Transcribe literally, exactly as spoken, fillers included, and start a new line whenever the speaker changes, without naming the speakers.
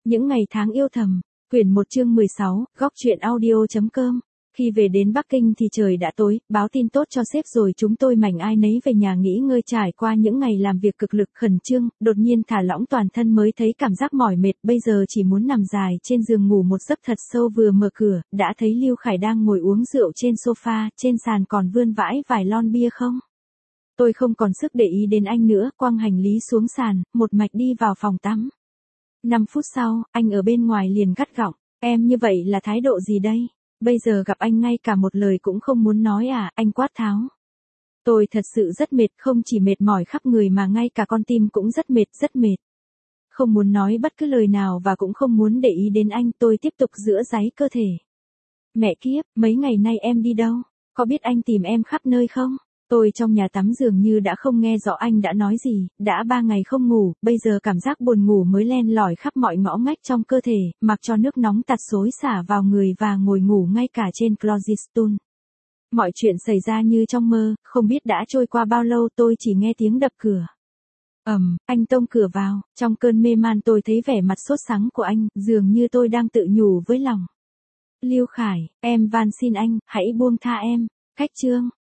Những ngày tháng yêu thầm, quyển một chương mười sáu, góc truyện audio.com. Khi về đến Bắc Kinh thì trời đã tối, báo tin tốt cho sếp rồi chúng tôi mảnh ai nấy về nhà nghỉ ngơi trải qua những ngày làm việc cực lực khẩn trương, đột nhiên thả lỏng toàn thân mới thấy cảm giác mỏi mệt, bây giờ chỉ muốn nằm dài trên giường ngủ một giấc thật sâu. Vừa mở cửa, đã thấy Lưu Khải đang ngồi uống rượu trên sofa, trên sàn còn vươn vãi vài lon bia không. Tôi không còn sức để ý đến anh nữa, quăng hành lý xuống sàn, một mạch đi vào phòng tắm. Năm phút sau, anh ở bên ngoài liền gắt gỏng, em như vậy là thái độ gì đây? Bây giờ gặp anh ngay cả một lời cũng không muốn nói à, anh quát tháo. Tôi thật sự rất mệt, không chỉ mệt mỏi khắp người mà ngay cả con tim cũng rất mệt, rất mệt. Không muốn nói bất cứ lời nào và cũng không muốn để ý đến anh, tôi tiếp tục giữa dáy cơ thể. Mẹ kiếp, mấy ngày nay em đi đâu? Có biết anh tìm em khắp nơi không? Tôi trong nhà tắm dường như đã không nghe rõ anh đã nói gì, đã ba ngày không ngủ, bây giờ cảm giác buồn ngủ mới len lỏi khắp mọi ngõ ngách trong cơ thể, mặc cho nước nóng tạt xối xả vào người và ngồi ngủ ngay cả trên closet stool. Mọi chuyện xảy ra như trong mơ, không biết đã trôi qua bao lâu tôi chỉ nghe tiếng đập cửa. Ầm, um, anh tông cửa vào, trong cơn mê man tôi thấy vẻ mặt sốt sắng của anh, dường như tôi đang tự nhủ với lòng. Lưu Khải, em van xin anh, hãy buông tha em. Khách chương.